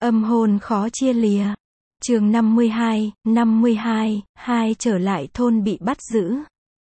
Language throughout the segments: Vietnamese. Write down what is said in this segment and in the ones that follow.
Âm hồn khó chia lìa. Chương 52, 2 trở lại thôn bị bắt giữ.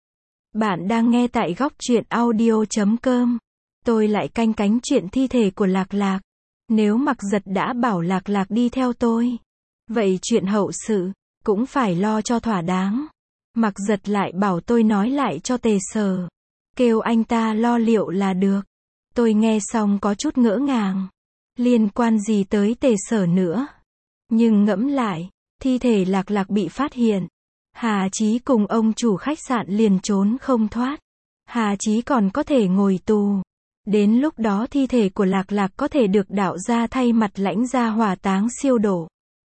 Bạn đang nghe tại góc truyện audio.com. Tôi lại canh cánh chuyện thi thể của Lạc Lạc. Nếu Mặc Giật đã bảo Lạc Lạc đi theo tôi, vậy chuyện hậu sự cũng phải lo cho thỏa đáng. Mặc Giật lại bảo tôi nói lại cho Tề Sở, kêu anh ta lo liệu là được. Tôi nghe xong có chút ngỡ ngàng. Liên quan gì tới Tề Sở nữa? Nhưng ngẫm lại, thi thể Lạc Lạc bị phát hiện, Hà Chí cùng ông chủ khách sạn liền trốn không thoát. Hà Chí còn có thể ngồi tù. Đến lúc đó thi thể của Lạc Lạc có thể được đạo gia thay mặt lãnh gia hỏa táng siêu độ.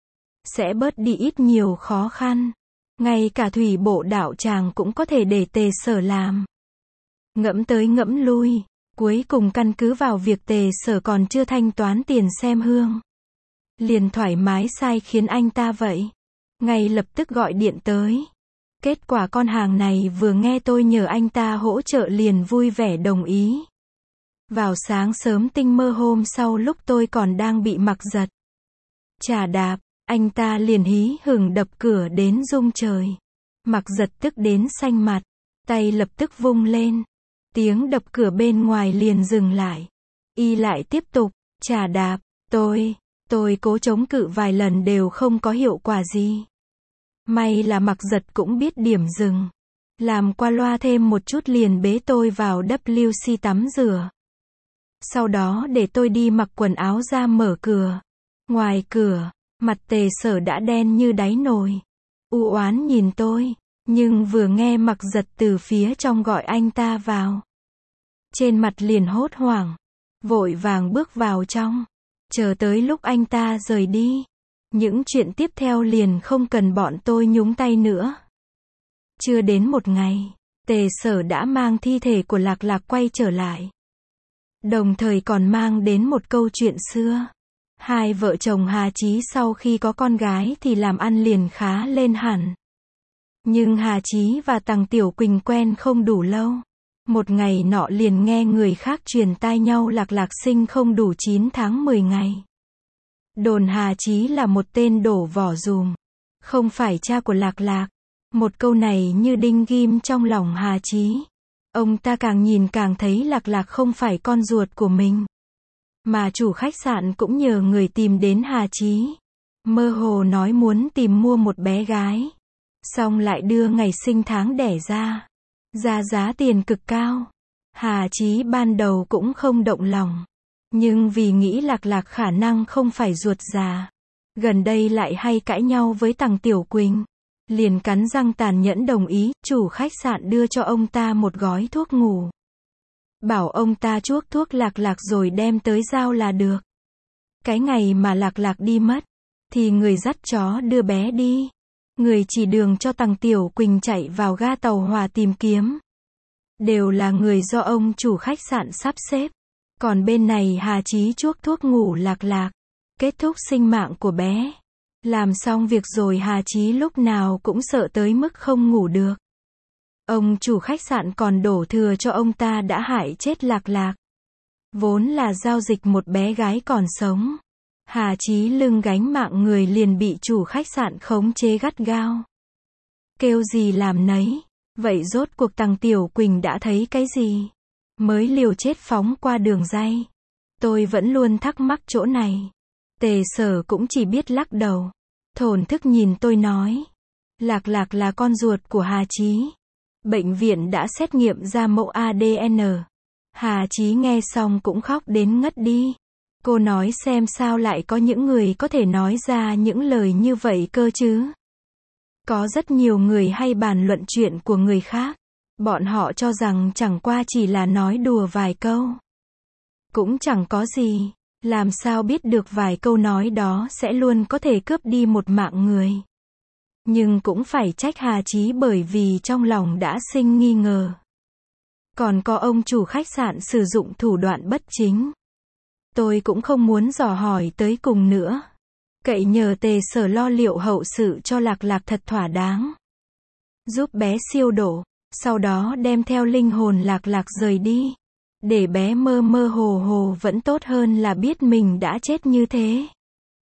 Sẽ bớt đi ít nhiều khó khăn. Ngay cả thủy bộ đạo tràng cũng có thể để Tề Sở làm. Ngẫm tới ngẫm lui, cuối cùng căn cứ vào việc Tề Sở còn chưa thanh toán tiền xem hương, liền thoải mái sai khiến anh ta vậy. Ngay lập tức gọi điện tới. Kết quả con hàng này vừa nghe tôi nhờ anh ta hỗ trợ liền vui vẻ đồng ý. Vào sáng sớm tinh mơ hôm sau lúc tôi còn đang bị Mặc Giật chà đạp, anh ta liền hí hửng đập cửa đến rung trời. Mặc Giật tức đến xanh mặt, tay lập tức vung lên. Tiếng đập cửa bên ngoài liền dừng lại. Y lại tiếp tục chà đạp. Tôi cố chống cự vài lần đều không có hiệu quả gì. May là Mặc Giật cũng biết điểm dừng. Làm qua loa thêm một chút liền bế tôi vào WC tắm rửa. Sau đó để tôi đi mặc quần áo ra mở cửa. Ngoài cửa, mặt Tề Sở đã đen như đáy nồi. U oán nhìn tôi, nhưng vừa nghe Mặc Giật từ phía trong gọi anh ta vào, trên mặt liền hốt hoảng, vội vàng bước vào trong. Chờ tới lúc anh ta rời đi, những chuyện tiếp theo liền không cần bọn tôi nhúng tay nữa. Chưa đến một ngày, Tề Sở đã mang thi thể của Lạc Lạc quay trở lại. Đồng thời còn mang đến một câu chuyện xưa. Hai vợ chồng Hà Chí sau khi có con gái thì làm ăn liền khá lên hẳn. Nhưng Hà Chí và Tằng Tiểu Quỳnh quen không đủ lâu. Một ngày nọ liền nghe người khác truyền tai nhau Lạc Lạc sinh không đủ 9 tháng 10 ngày. Đồn Hà Chí là một tên đổ vỏ dùm, không phải cha của Lạc Lạc. Một câu này như đinh ghim trong lòng Hà Chí. Ông ta càng nhìn càng thấy Lạc Lạc không phải con ruột của mình. Mà chủ khách sạn cũng nhờ người tìm đến Hà Chí. Mơ hồ nói muốn tìm mua một bé gái. Xong lại đưa ngày sinh tháng đẻ ra. Giá tiền cực cao. Hà Chí ban đầu cũng không động lòng. Nhưng vì nghĩ Lạc Lạc khả năng không phải ruột già. Gần đây lại hay cãi nhau với Tằng Tiểu Quỳnh. Liền cắn răng tàn nhẫn đồng ý, chủ khách sạn đưa cho ông ta một gói thuốc ngủ. Bảo ông ta chuốc thuốc Lạc Lạc rồi đem tới giao là được. Cái ngày mà Lạc Lạc đi mất, thì người dắt chó đưa bé đi. Người chỉ đường cho Tằng Tiểu Quỳnh chạy vào ga tàu hỏa tìm kiếm. Đều là người do ông chủ khách sạn sắp xếp. Còn bên này Hà Chí chuốc thuốc ngủ Lạc Lạc, kết thúc sinh mạng của bé. Làm xong việc rồi Hà Chí lúc nào cũng sợ tới mức không ngủ được. Ông chủ khách sạn còn đổ thừa cho ông ta đã hại chết Lạc Lạc. Vốn là giao dịch một bé gái còn sống. Hà Chí lưng gánh mạng người liền bị chủ khách sạn khống chế gắt gao. Kêu gì làm nấy. Vậy rốt cuộc Tằng Tiểu Quỳnh đã thấy cái gì? Mới liều chết phóng qua đường ray. Tôi vẫn luôn thắc mắc chỗ này. Tề Sở cũng chỉ biết lắc đầu. Thổn thức nhìn tôi nói. Lạc Lạc là con ruột của Hà Chí. Bệnh viện đã xét nghiệm ra mẫu ADN. Hà Chí nghe xong cũng khóc đến ngất đi. Cô nói xem sao lại có những người có thể nói ra những lời như vậy cơ chứ. Có rất nhiều người hay bàn luận chuyện của người khác. Bọn họ cho rằng chẳng qua chỉ là nói đùa vài câu. Cũng chẳng có gì. Làm sao biết được vài câu nói đó sẽ luôn có thể cướp đi một mạng người. Nhưng cũng phải trách Hà Chí bởi vì trong lòng đã sinh nghi ngờ. Còn có ông chủ khách sạn sử dụng thủ đoạn bất chính. Tôi cũng không muốn dò hỏi tới cùng nữa. Cậy nhờ Tề Sở lo liệu hậu sự cho Lạc Lạc thật thỏa đáng. Giúp bé siêu độ, sau đó đem theo linh hồn Lạc Lạc rời đi. Để bé mơ mơ hồ hồ vẫn tốt hơn là biết mình đã chết như thế.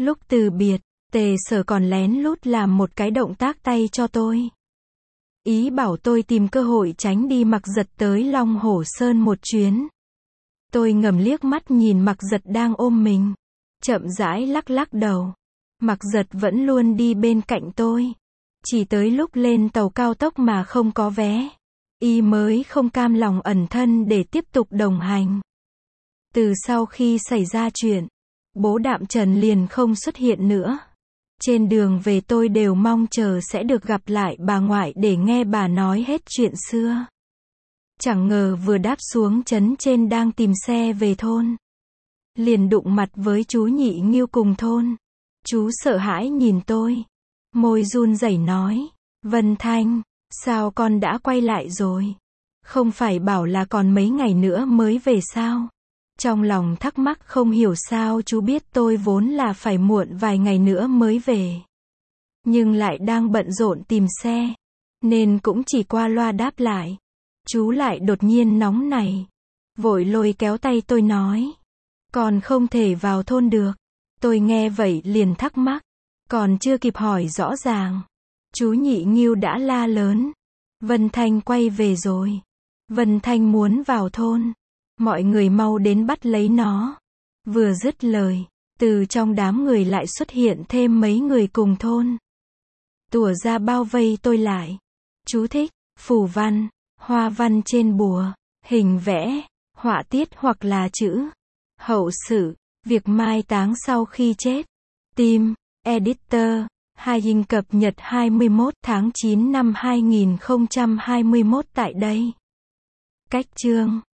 Lúc từ biệt, Tề Sở còn lén lút làm một cái động tác tay cho tôi. Ý bảo tôi tìm cơ hội tránh đi Mặc Giật tới Long Hổ Sơn một chuyến. Tôi ngầm liếc mắt nhìn Mặc Giật đang ôm mình. Chậm rãi lắc lắc đầu. Mặc Giật vẫn luôn đi bên cạnh tôi. Chỉ tới lúc lên tàu cao tốc mà không có vé, y mới không cam lòng ẩn thân để tiếp tục đồng hành. Từ sau khi xảy ra chuyện, bố Đạm Trần liền không xuất hiện nữa. Trên đường về tôi đều mong chờ sẽ được gặp lại bà ngoại để nghe bà nói hết chuyện xưa. Chẳng ngờ vừa đáp xuống trấn trên đang tìm xe về thôn, liền đụng mặt với chú Nhị Nghiêu cùng thôn. Chú sợ hãi nhìn tôi, môi run rẩy nói, Vân Thanh, sao con đã quay lại rồi? Không phải bảo là còn mấy ngày nữa mới về sao? Trong lòng thắc mắc không hiểu sao chú biết tôi vốn là phải muộn vài ngày nữa mới về. Nhưng lại đang bận rộn tìm xe, nên cũng chỉ qua loa đáp lại. Chú lại đột nhiên nóng nảy, vội lôi kéo tay tôi nói, còn không thể vào thôn được. Tôi nghe vậy liền thắc mắc, còn chưa kịp hỏi rõ ràng, chú Nhị Nghiêu đã la lớn, Vân Thanh quay về rồi. Vân Thanh muốn vào thôn, mọi người mau đến bắt lấy nó. Vừa dứt lời, từ trong đám người lại xuất hiện thêm mấy người cùng thôn. Tủa ra bao vây tôi lại. Chú thích, phù văn, hoa văn trên bùa, hình vẽ, họa tiết hoặc là chữ. Hậu sự, việc mai táng sau khi chết. Team, Editor, Hai cập nhật 21 tháng 9 năm 2021 tại đây. Cách chương